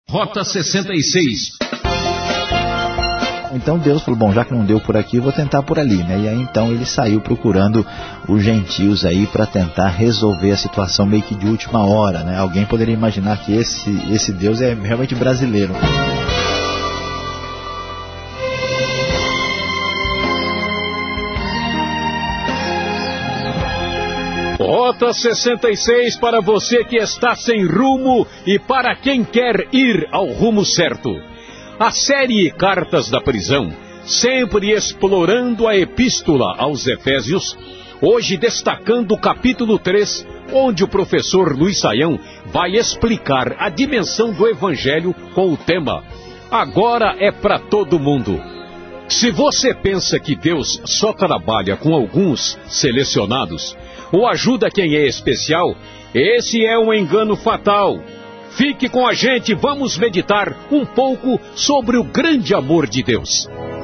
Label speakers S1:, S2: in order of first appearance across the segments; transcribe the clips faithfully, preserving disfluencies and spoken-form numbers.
S1: Rota sessenta e seis.
S2: Então Deus falou, bom, já que não deu por aqui, vou tentar por ali, né? E aí então ele saiu procurando os gentios aí para tentar resolver a situação meio que de última hora, né? Alguém poderia imaginar que esse, esse Deus é realmente brasileiro.
S1: Rota sessenta e seis para você que está sem rumo e para quem quer ir ao rumo certo. A série Cartas da Prisão, sempre explorando a epístola aos Efésios, hoje destacando o capítulo três, onde o professor Luiz Saião vai explicar a dimensão do Evangelho com o tema Agora é para todo mundo. Se você pensa que Deus só trabalha com alguns selecionados, ou ajuda quem é especial, esse é um engano fatal. Fique com a gente, vamos meditar um pouco sobre o grande amor de Deus.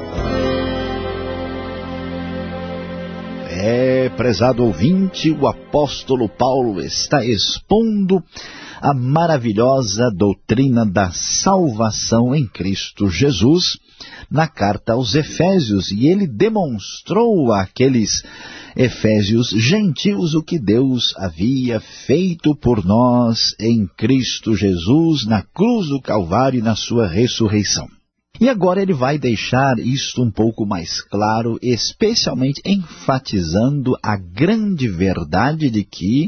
S2: É, prezado ouvinte, o apóstolo Paulo está expondo a maravilhosa doutrina da salvação em Cristo Jesus na carta aos Efésios, e ele demonstrou àqueles Efésios gentios o que Deus havia feito por nós em Cristo Jesus, na cruz do Calvário e na sua ressurreição. E agora ele vai deixar isto um pouco mais claro, especialmente enfatizando a grande verdade de que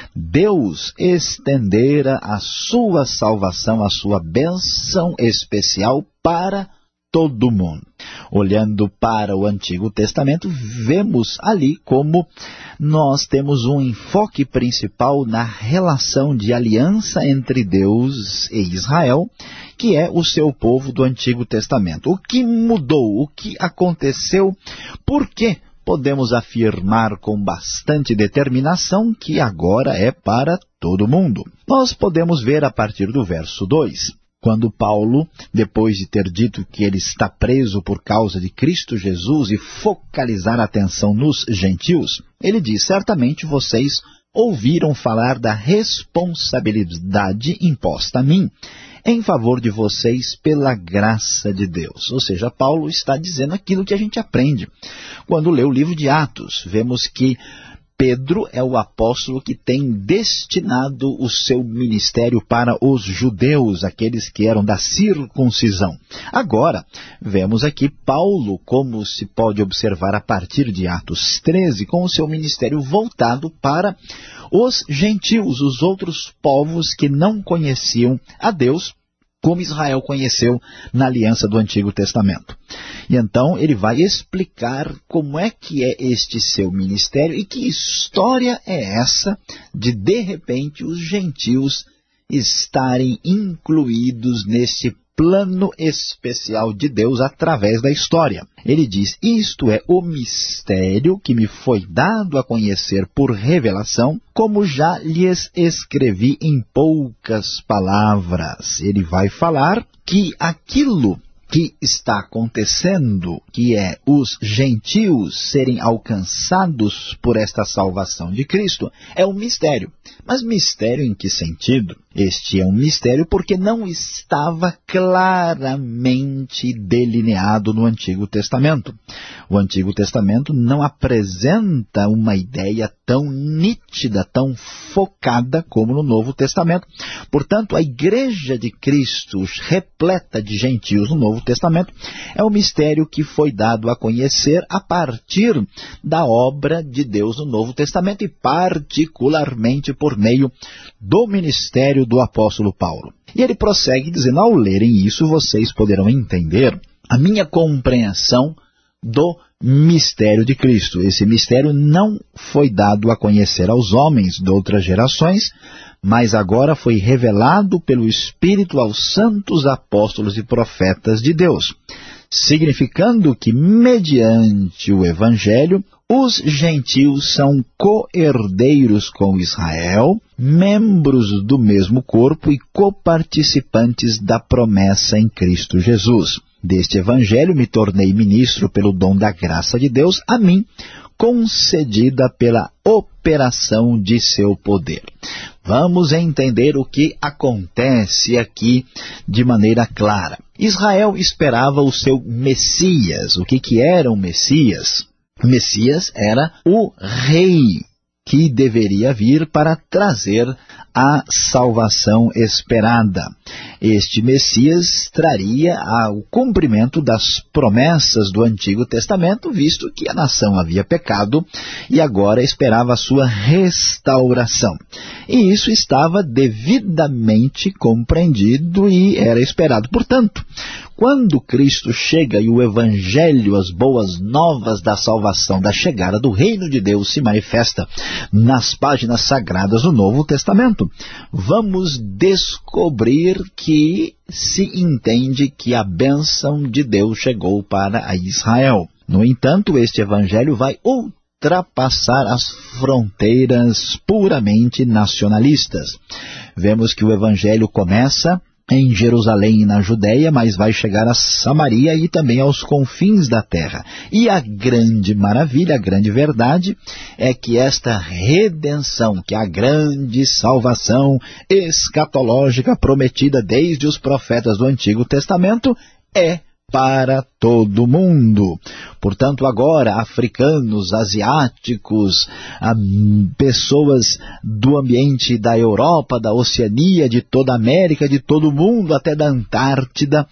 S2: Deus estendera a sua salvação, a sua bênção especial para todo mundo. Olhando para o Antigo Testamento, vemos ali como nós temos um enfoque principal na relação de aliança entre Deus e Israel, que é o seu povo do Antigo Testamento. O que mudou? O que aconteceu? Por que podemos afirmar com bastante determinação que agora é para todo mundo? Nós podemos ver a partir do verso dois. Quando Paulo, depois de ter dito que ele está preso por causa de Cristo Jesus e focalizar a atenção nos gentios, ele diz, certamente vocês ouviram falar da responsabilidade imposta a mim, em favor de vocês pela graça de Deus. Ou seja, Paulo está dizendo aquilo que a gente aprende. Quando lê o livro de Atos, vemos que Pedro é o apóstolo que tem destinado o seu ministério para os judeus, aqueles que eram da circuncisão. Agora, vemos aqui Paulo, como se pode observar a partir de Atos treze, com o seu ministério voltado para os gentios, os outros povos que não conheciam a Deus, como Israel conheceu na aliança do Antigo Testamento. E então ele vai explicar como é que é este seu ministério e que história é essa de, de repente, os gentios estarem incluídos neste plano especial de Deus através da história. Ele diz, isto é o mistério que me foi dado a conhecer por revelação, como já lhes escrevi em poucas palavras. Ele vai falar que aquilo que está acontecendo, que é os gentios serem alcançados por esta salvação de Cristo, é um mistério. Mas mistério em que sentido? Este é um mistério porque não estava claramente delineado no Antigo Testamento. O Antigo Testamento não apresenta uma ideia tão nítida, tão focada como no Novo Testamento. Portanto, a Igreja de Cristo, repleta de gentios no Novo Testamento, é um mistério que foi dado a conhecer a partir da obra de Deus no Novo Testamento e particularmente por meio do ministério do apóstolo Paulo. E ele prossegue dizendo, ao lerem isso, vocês poderão entender a minha compreensão do mistério de Cristo. Esse mistério não foi dado a conhecer aos homens de outras gerações, mas agora foi revelado pelo Espírito aos santos apóstolos e profetas de Deus, significando que, mediante o Evangelho, os gentios são co-herdeiros com Israel, membros do mesmo corpo e coparticipantes da promessa em Cristo Jesus. Deste Evangelho me tornei ministro pelo dom da graça de Deus, a mim, concedida pela operação de seu poder. Vamos entender o que acontece aqui de maneira clara. Israel esperava o seu Messias. O que, que era o Messias? O Messias era o rei que deveria vir para trazer a salvação esperada. Este Messias traria o cumprimento das promessas do Antigo Testamento, visto que a nação havia pecado e agora esperava a sua restauração. E isso estava devidamente compreendido e era esperado. Portanto, quando Cristo chega e o Evangelho, as boas novas da salvação, da chegada do reino de Deus se manifesta nas páginas sagradas do Novo Testamento, vamos descobrir que se entende que a bênção de Deus chegou para Israel. No entanto, este Evangelho vai ultrapassar as fronteiras puramente nacionalistas. Vemos que o Evangelho começa em Jerusalém e na Judéia, mas vai chegar a Samaria e também aos confins da terra. E a grande maravilha, a grande verdade, é que esta redenção, que é a grande salvação escatológica prometida desde os profetas do Antigo Testamento, é para todo mundo. Portanto, agora, africanos, asiáticos, pessoas do ambiente da Europa, da Oceania, de toda a América, de todo o mundo, até da Antártida,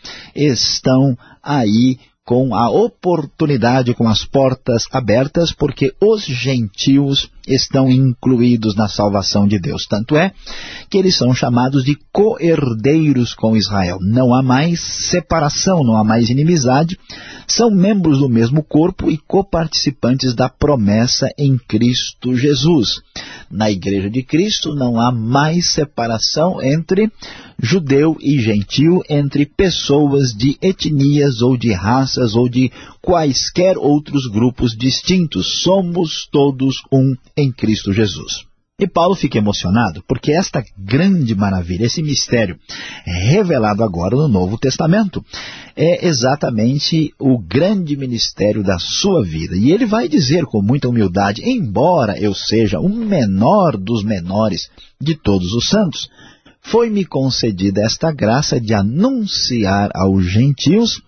S2: estão aí com a oportunidade, com as portas abertas, porque os gentios estão incluídos na salvação de Deus. Tanto é que eles são chamados de co-herdeiros com Israel. Não há mais separação, não há mais inimizade. São membros do mesmo corpo e coparticipantes da promessa em Cristo Jesus. Na Igreja de Cristo não há mais separação entre judeu e gentio, entre pessoas de etnias ou de raças ou de quaisquer outros grupos distintos. Somos todos um em Cristo Jesus. E Paulo fica emocionado porque esta grande maravilha, esse mistério revelado agora no Novo Testamento, é exatamente o grande ministério da sua vida. E ele vai dizer com muita humildade, embora eu seja o menor dos menores de todos os santos, foi-me concedida esta graça de anunciar aos gentios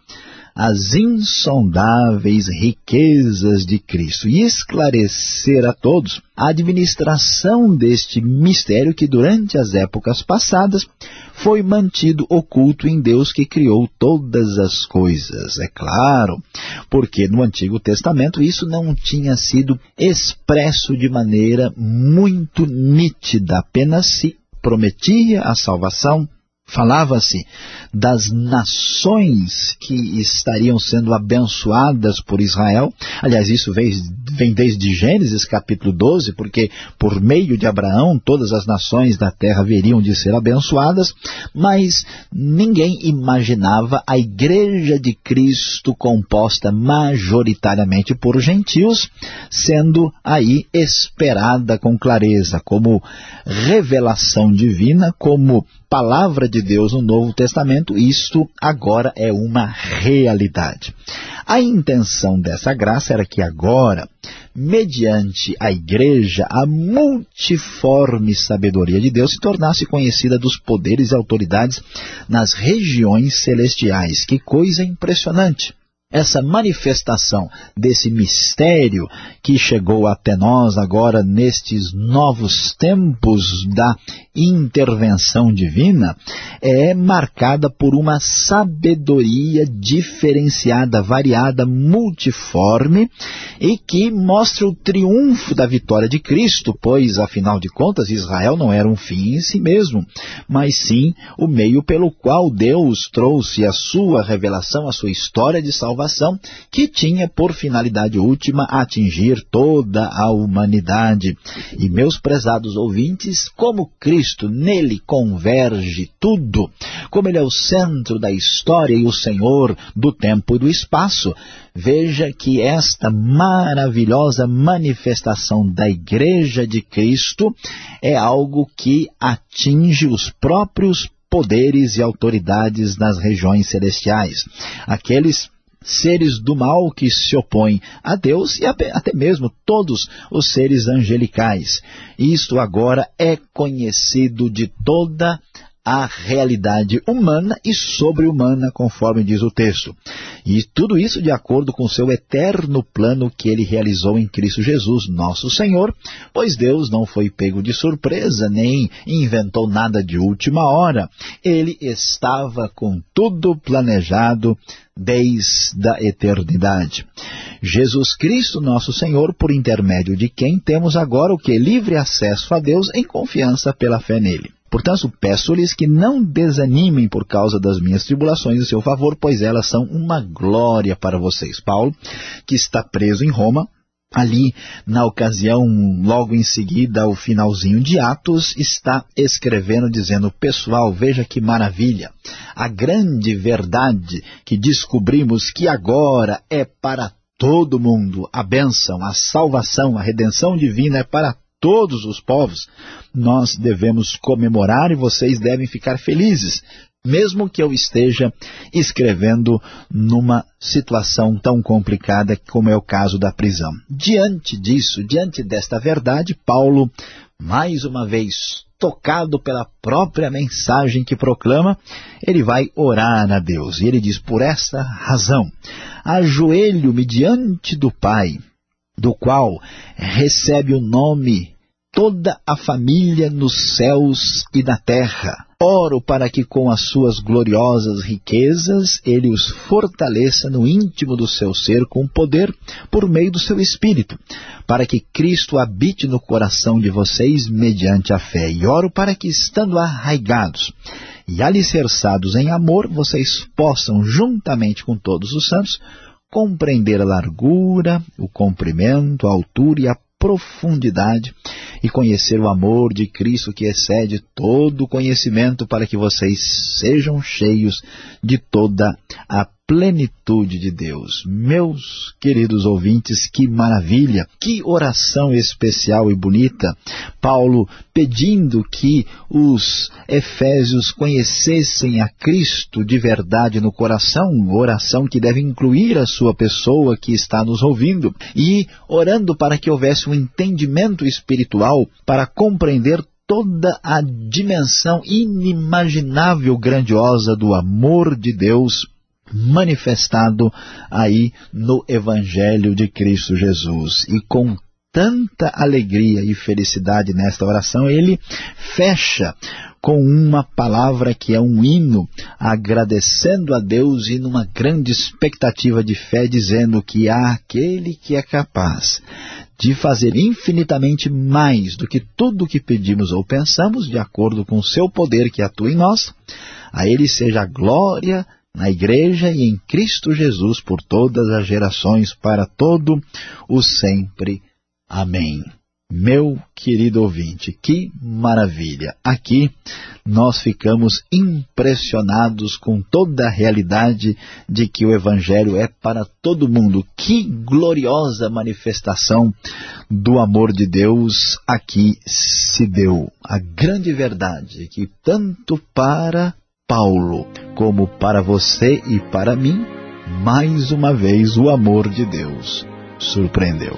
S2: as insondáveis riquezas de Cristo e esclarecer a todos a administração deste mistério que durante as épocas passadas foi mantido oculto em Deus que criou todas as coisas. É claro, porque no Antigo Testamento isso não tinha sido expresso de maneira muito nítida, apenas se prometia a salvação. Falava-se das nações que estariam sendo abençoadas por Israel. Aliás, isso vem, vem desde Gênesis capítulo doze, porque por meio de Abraão todas as nações da terra haveriam de ser abençoadas, mas ninguém imaginava a Igreja de Cristo composta majoritariamente por gentios, sendo aí esperada com clareza, como revelação divina, como palavra de Deus no Novo Testamento. Isto agora é uma realidade. A intenção dessa graça era que agora, mediante a igreja, a multiforme sabedoria de Deus se tornasse conhecida dos poderes e autoridades nas regiões celestiais. Que coisa impressionante! Essa manifestação desse mistério que chegou até nós agora nestes novos tempos da intervenção divina é marcada por uma sabedoria diferenciada, variada, multiforme e que mostra o triunfo da vitória de Cristo, pois, afinal de contas, Israel não era um fim em si mesmo, mas sim o meio pelo qual Deus trouxe a sua revelação, a sua história de salvação, que tinha por finalidade última atingir toda a humanidade. E, meus prezados ouvintes, como Cristo, nele converge tudo, como ele é o centro da história e o Senhor do tempo e do espaço, veja que esta maravilhosa manifestação da Igreja de Cristo é algo que atinge os próprios poderes e autoridades nas regiões celestiais. Aqueles seres do mal que se opõem a Deus e até mesmo todos os seres angelicais. Isto agora é conhecido de toda a realidade humana e sobre-humana, conforme diz o texto. E tudo isso de acordo com o seu eterno plano que ele realizou em Cristo Jesus, nosso Senhor, pois Deus não foi pego de surpresa, nem inventou nada de última hora. Ele estava com tudo planejado desde a eternidade. Jesus Cristo, nosso Senhor, por intermédio de quem temos agora o que? Livre acesso a Deus em confiança pela fé nele. Portanto, peço-lhes que não desanimem por causa das minhas tribulações em seu favor, pois elas são uma glória para vocês. Paulo, que está preso em Roma, ali na ocasião, logo em seguida, ao finalzinho de Atos, está escrevendo, dizendo: pessoal, veja que maravilha, a grande verdade que descobrimos que agora é para todo mundo, a bênção, a salvação, a redenção divina é para todos os povos. Nós devemos comemorar e vocês devem ficar felizes, mesmo que eu esteja escrevendo numa situação tão complicada como é o caso da prisão. Diante disso, diante desta verdade, Paulo, mais uma vez, tocado pela própria mensagem que proclama, ele vai orar a Deus. E ele diz: por essa razão, ajoelho-me diante do Pai, do qual recebe o nome toda a família nos céus e na terra. Oro para que com as suas gloriosas riquezas ele os fortaleça no íntimo do seu ser com poder por meio do seu Espírito, para que Cristo habite no coração de vocês mediante a fé. E oro para que, estando arraigados e alicerçados em amor, vocês possam, juntamente com todos os santos, compreender a largura, o comprimento, a altura e a profundidade, e conhecer o amor de Cristo que excede todo o conhecimento, para que vocês sejam cheios de toda a plenitude de Deus. Meus queridos ouvintes, que maravilha, que oração especial e bonita. Paulo pedindo que os efésios conhecessem a Cristo de verdade no coração, oração que deve incluir a sua pessoa que está nos ouvindo, e orando para que houvesse um entendimento espiritual para compreender toda a dimensão inimaginável, grandiosa do amor de Deus manifestado aí no Evangelho de Cristo Jesus. E com tanta alegria e felicidade nesta oração, ele fecha com uma palavra que é um hino, agradecendo a Deus e numa grande expectativa de fé, dizendo que há aquele que é capaz de fazer infinitamente mais do que tudo o que pedimos ou pensamos, de acordo com o seu poder que atua em nós. A ele seja a glória na Igreja e em Cristo Jesus por todas as gerações, para todo o sempre. Amém. Meu querido ouvinte, que maravilha! Aqui nós ficamos impressionados com toda a realidade de que o Evangelho é para todo mundo. Que gloriosa manifestação do amor de Deus aqui se deu. A grande verdade que tanto para Paulo como para você e para mim, mais uma vez o amor de Deus surpreendeu.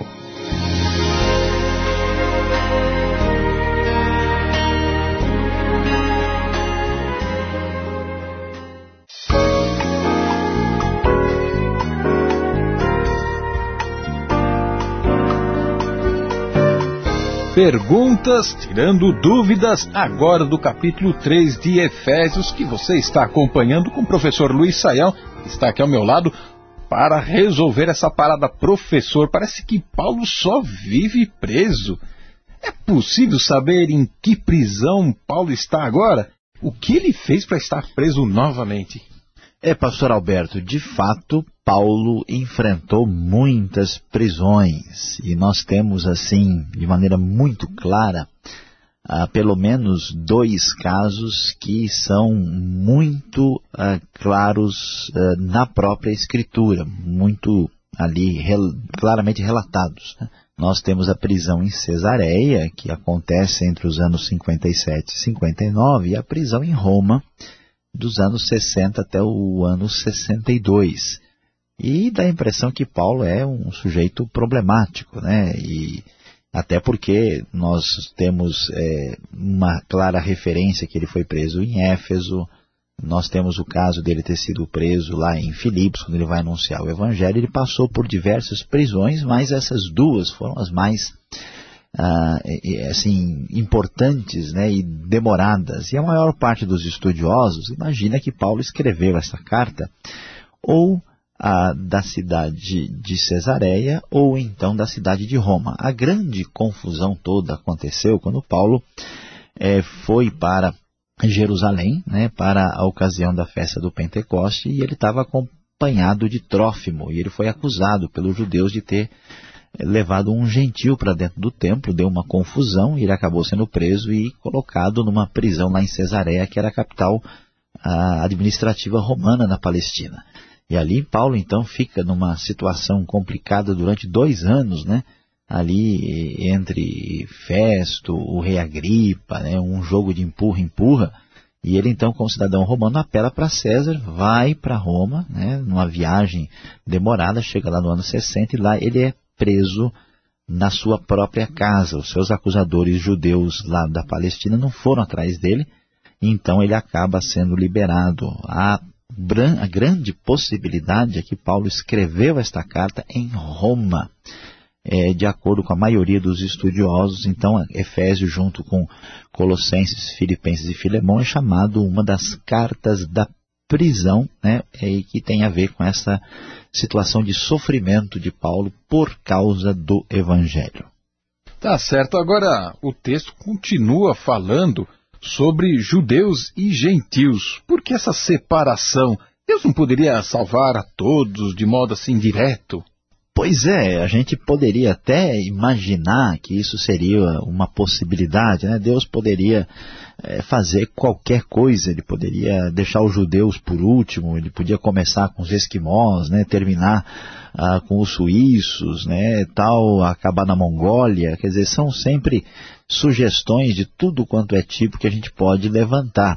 S1: Perguntas, tirando dúvidas, agora do capítulo três de Efésios, que você está acompanhando com o professor Luiz Saião, que está aqui ao meu lado, para resolver essa parada. Professor, parece que Paulo só vive preso. É possível saber em que prisão Paulo está agora? O que ele fez para estar preso novamente?
S2: É, pastor Alberto, de fato, Paulo enfrentou muitas prisões, e nós temos, assim, de maneira muito clara, ah, pelo menos dois casos que são muito ah, claros ah, na própria Escritura, muito ali rel- claramente relatados, né? Nós temos a prisão em Cesareia, que acontece entre os anos cinquenta e sete e cinquenta e nove, e a prisão em Roma, dos anos sessenta até o ano sessenta e dois. E dá a impressão que Paulo é um sujeito problemático, né? E até porque nós temos é, uma clara referência que ele foi preso em Éfeso, nós temos o caso dele ter sido preso lá em Filipos, quando ele vai anunciar o Evangelho. Ele passou por diversas prisões, mas essas duas foram as mais ah, assim, importantes, né, e demoradas. E a maior parte dos estudiosos imagina que Paulo escreveu essa carta ou a da cidade de Cesareia, ou então da cidade de Roma. A grande confusão toda aconteceu quando Paulo é, foi para Jerusalém, né, para a ocasião da festa do Pentecoste, e ele estava acompanhado de Trófimo, e ele foi acusado pelos judeus de ter levado um gentil para dentro do templo. Deu uma confusão, e ele acabou sendo preso e colocado numa prisão lá em Cesareia, que era a capital a, administrativa romana na Palestina. E ali Paulo, então, fica numa situação complicada durante dois anos, né? Ali entre Festo, o rei Agripa, né? Um jogo de empurra-empurra. E ele, então, como cidadão romano, apela para César, vai para Roma, né? Numa viagem demorada, chega lá no ano sessenta, e lá ele é preso na sua própria casa. Os seus acusadores judeus lá da Palestina não foram atrás dele, então ele acaba sendo liberado. A A grande possibilidade é que Paulo escreveu esta carta em Roma, é, de acordo com a maioria dos estudiosos. Então, Efésios, junto com Colossenses, Filipenses e Filemão, é chamado uma das cartas da prisão, né, é, que tem a ver com essa situação de sofrimento de Paulo por causa do Evangelho.
S3: Tá certo. Agora, o texto continua falando sobre judeus e gentios. Por que essa separação? Deus não poderia salvar a todos de modo assim direto?
S2: Pois é, a gente poderia até imaginar que isso seria uma possibilidade, né? Deus poderia é, fazer qualquer coisa, ele poderia deixar os judeus por último, ele podia começar com os esquimós, né? Terminar ah, com os suíços, né? Tal, acabar na Mongólia. Quer dizer, são sempre sugestões de tudo quanto é tipo que a gente pode levantar.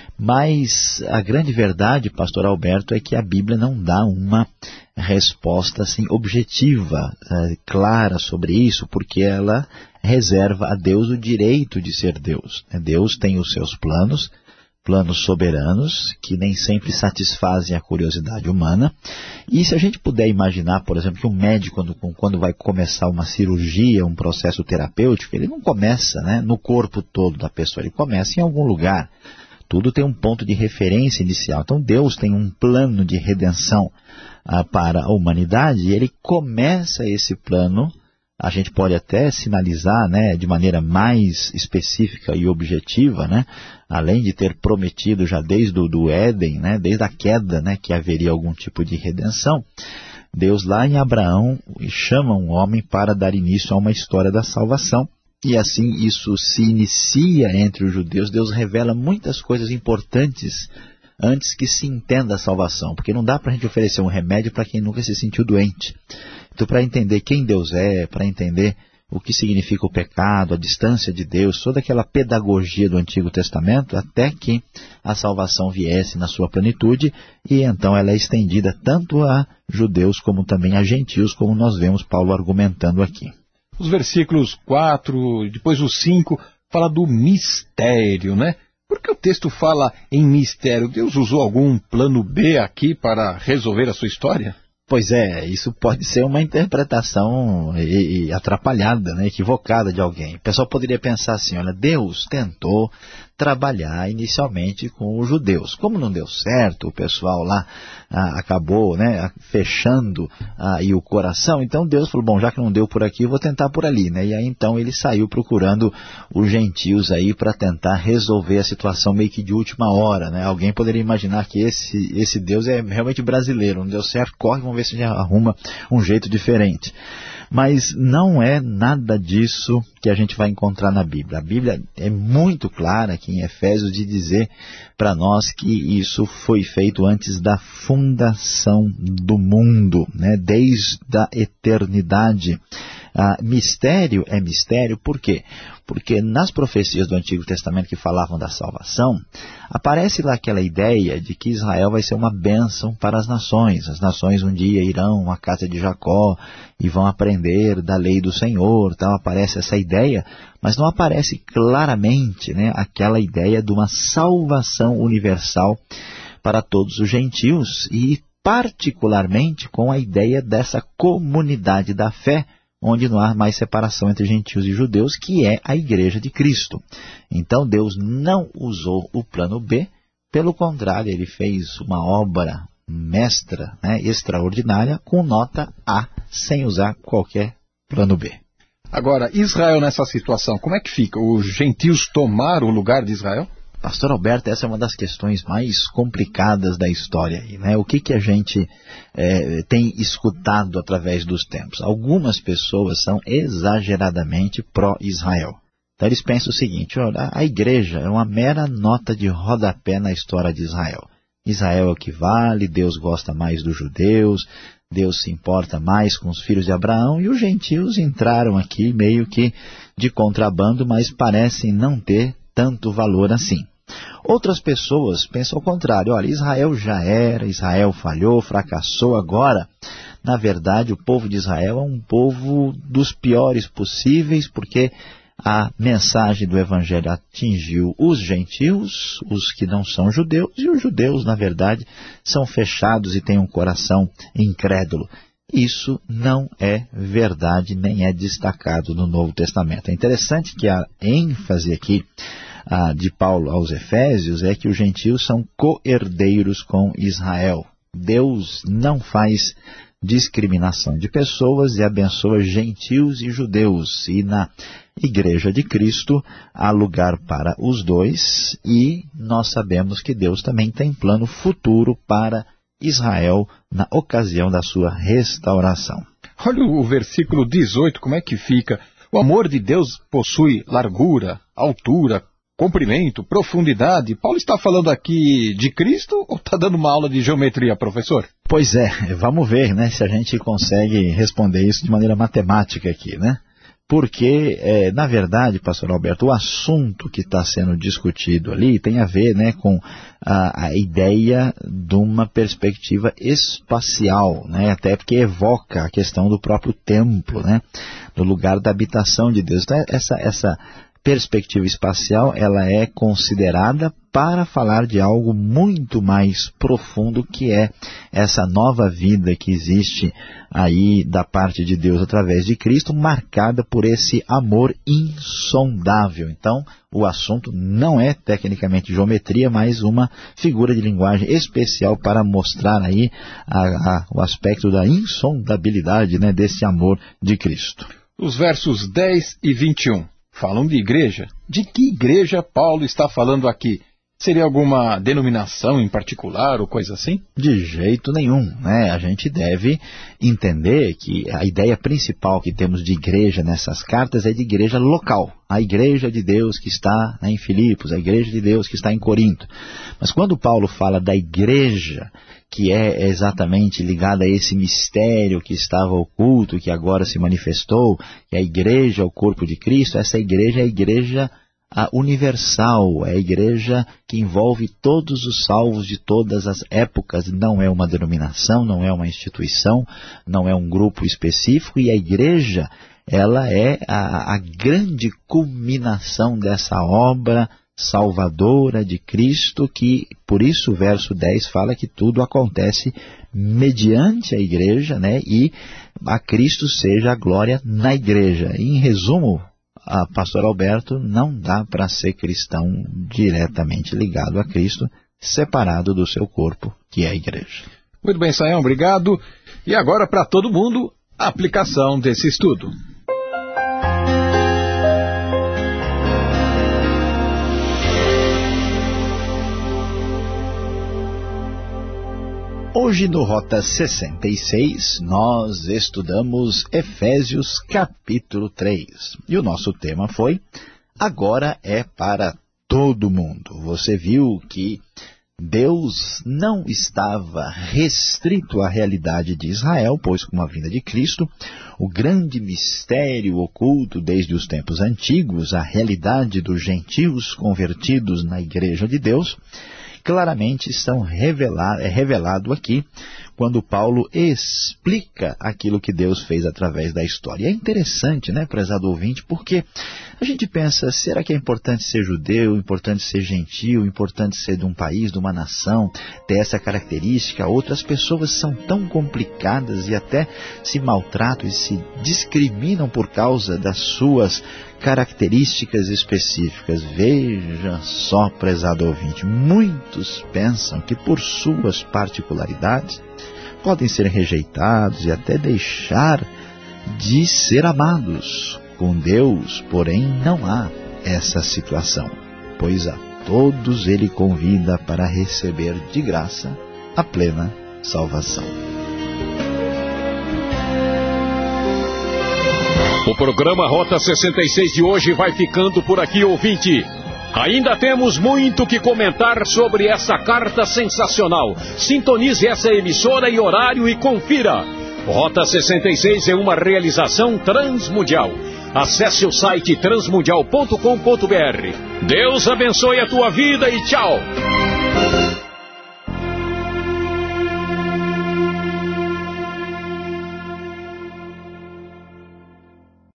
S2: Mas a grande verdade, pastor Alberto, é que a Bíblia não dá uma resposta assim, objetiva, é, clara sobre isso, porque ela reserva a Deus o direito de ser Deus. Deus tem os seus planos, planos soberanos, que nem sempre satisfazem a curiosidade humana. E se a gente puder imaginar, por exemplo, que um médico, quando, quando vai começar uma cirurgia, um processo terapêutico, ele não começa, né, no corpo todo da pessoa, ele começa em algum lugar. Tudo tem um ponto de referência inicial. Então Deus tem um plano de redenção ah, para a humanidade, e ele começa esse plano. A gente pode até sinalizar, né, de maneira mais específica e objetiva, né, além de ter prometido já desde o do Éden, né, desde a queda, né, que haveria algum tipo de redenção. Deus lá em Abraão chama um homem para dar início a uma história da salvação. E assim isso se inicia entre os judeus. Deus revela muitas coisas importantes antes que se entenda a salvação, porque não dá para a gente oferecer um remédio para quem nunca se sentiu doente. Então, para entender quem Deus é, para entender o que significa o pecado, a distância de Deus, toda aquela pedagogia do Antigo Testamento, até que a salvação viesse na sua plenitude, e então ela é estendida tanto a judeus como também a gentios, como nós vemos Paulo argumentando aqui.
S3: Os versículos quatro, depois o cinco, fala do mistério, né? Por que o texto fala em mistério? Deus usou algum plano B aqui para resolver a sua história?
S2: Pois é, isso pode ser uma interpretação e, e atrapalhada, né, equivocada de alguém. O pessoal poderia pensar assim, olha, Deus tentou trabalhar inicialmente com os judeus. Como não deu certo, o pessoal lá ah, acabou, né, fechando ah, aí o coração, então Deus falou, bom, já que não deu por aqui, eu vou tentar por ali, né? E aí então ele saiu procurando os gentios aí para tentar resolver a situação meio que de última hora, né? Alguém poderia imaginar que esse, esse Deus é realmente brasileiro, não deu certo, corre, vamos ver se a gente arruma um jeito diferente. Mas não é nada disso que a gente vai encontrar na Bíblia. A Bíblia é muito clara aqui em Efésios de dizer para nós que isso foi feito antes da fundação do mundo, né? Desde a eternidade. Ah, mistério é mistério, por quê? Porque nas profecias do Antigo Testamento que falavam da salvação, aparece lá aquela ideia de que Israel vai ser uma bênção para as nações. As nações um dia irão à casa de Jacó e vão aprender da lei do Senhor. Então aparece essa ideia, mas não aparece claramente, né, aquela ideia de uma salvação universal para todos os gentios e particularmente com a ideia dessa comunidade da fé, onde não há mais separação entre gentios e judeus, que é a Igreja de Cristo. Então Deus não usou o plano B, pelo contrário, Ele fez uma obra mestra, né, extraordinária, com nota A, sem usar qualquer plano B.
S3: Agora, Israel nessa situação, como é que fica? Os gentios tomaram o lugar de Israel?
S2: Pastor Alberto, essa é uma das questões mais complicadas da história, né? O que, que a gente é, tem escutado através dos tempos? Algumas pessoas são exageradamente pró-Israel. Então eles pensam o seguinte: olha, a igreja é uma mera nota de rodapé na história de Israel. Israel é o que vale, Deus gosta mais dos judeus, Deus se importa mais com os filhos de Abraão, e os gentios entraram aqui meio que de contrabando, mas parecem não ter tanto valor assim. Outras pessoas pensam ao contrário: olha, Israel já era, Israel falhou, fracassou, agora, na verdade, o povo de Israel é um povo dos piores possíveis, porque a mensagem do Evangelho atingiu os gentios, os que não são judeus, e os judeus, na verdade, são fechados e têm um coração incrédulo. Isso não é verdade, nem é destacado no Novo Testamento. É interessante que a ênfase aqui ah, de Paulo aos Efésios é que os gentios são co-herdeiros com Israel. Deus não faz discriminação de pessoas e abençoa gentios e judeus. E na Igreja de Cristo há lugar para os dois, e nós sabemos que Deus também tem plano futuro para Israel na ocasião da sua restauração.
S3: Olha o versículo dezoito, como é que fica? O amor de Deus possui largura, altura, comprimento, profundidade. Paulo está falando aqui de Cristo ou está dando uma aula de geometria, professor?
S2: Pois é, vamos ver, né, se a gente consegue responder isso de maneira matemática aqui, né? Porque, é, na verdade, pastor Alberto, o assunto que está sendo discutido ali tem a ver, né, com a, a ideia de uma perspectiva espacial, né, até porque evoca a questão do próprio templo, né, do lugar da habitação de Deus. Então, essa, essa perspectiva espacial, ela é considerada para falar de algo muito mais profundo, que é essa nova vida que existe aí da parte de Deus através de Cristo, marcada por esse amor insondável. Então, o assunto não é tecnicamente geometria, mas uma figura de linguagem especial para mostrar aí a, a, o aspecto da insondabilidade, né, desse amor de Cristo.
S3: Os versos dez e vinte e um falam de igreja. De que igreja Paulo está falando aqui? Seria alguma denominação em particular ou coisa assim?
S2: De jeito nenhum, né? A gente deve entender que a ideia principal que temos de igreja nessas cartas é de igreja local. A igreja de Deus que está, né, em Filipos, a igreja de Deus que está em Corinto. Mas quando Paulo fala da igreja que é exatamente ligada a esse mistério que estava oculto, que agora se manifestou, que a igreja é o corpo de Cristo, essa igreja é a igreja a universal, é a igreja que envolve todos os salvos de todas as épocas. Não é uma denominação, não é uma instituição, não é um grupo específico, e a igreja, ela é a, a grande culminação dessa obra salvadora de Cristo, que por isso o verso dez fala que tudo acontece mediante a igreja, né, e a Cristo seja a glória na igreja. E, em resumo, a pastor Alberto, não dá para ser cristão diretamente ligado a Cristo, separado do seu corpo, que é a igreja.
S3: Muito bem, Sayão, obrigado. E agora, para todo mundo, a aplicação desse estudo.
S2: Hoje no Rota sessenta e seis nós estudamos Efésios capítulo três. E o nosso tema foi: agora é para todo mundo. Você viu que Deus não estava restrito à realidade de Israel, pois com a vinda de Cristo, o grande mistério oculto desde os tempos antigos, a realidade dos gentios convertidos na Igreja de Deus, claramente estão revelado, é revelado aqui, quando Paulo explica aquilo que Deus fez através da história. E é interessante, né, prezado ouvinte, porque a gente pensa, será que é importante ser judeu, importante ser gentil, importante ser de um país, de uma nação, ter essa característica? Outras pessoas são tão complicadas e até se maltratam e se discriminam por causa das suas características específicas. Veja só, prezado ouvinte, muitos pensam que por suas particularidades podem ser rejeitados e até deixar de ser amados. Com Deus, porém, não há essa situação, pois a todos Ele convida para receber de graça a plena salvação.
S1: O programa Rota sessenta e seis de hoje vai ficando por aqui, ouvinte. Ainda temos muito que comentar sobre essa carta sensacional. Sintonize essa emissora e horário e confira. Rota sessenta e seis é uma realização transmundial. Acesse o site transmundial ponto com ponto br. Deus abençoe a tua vida e tchau!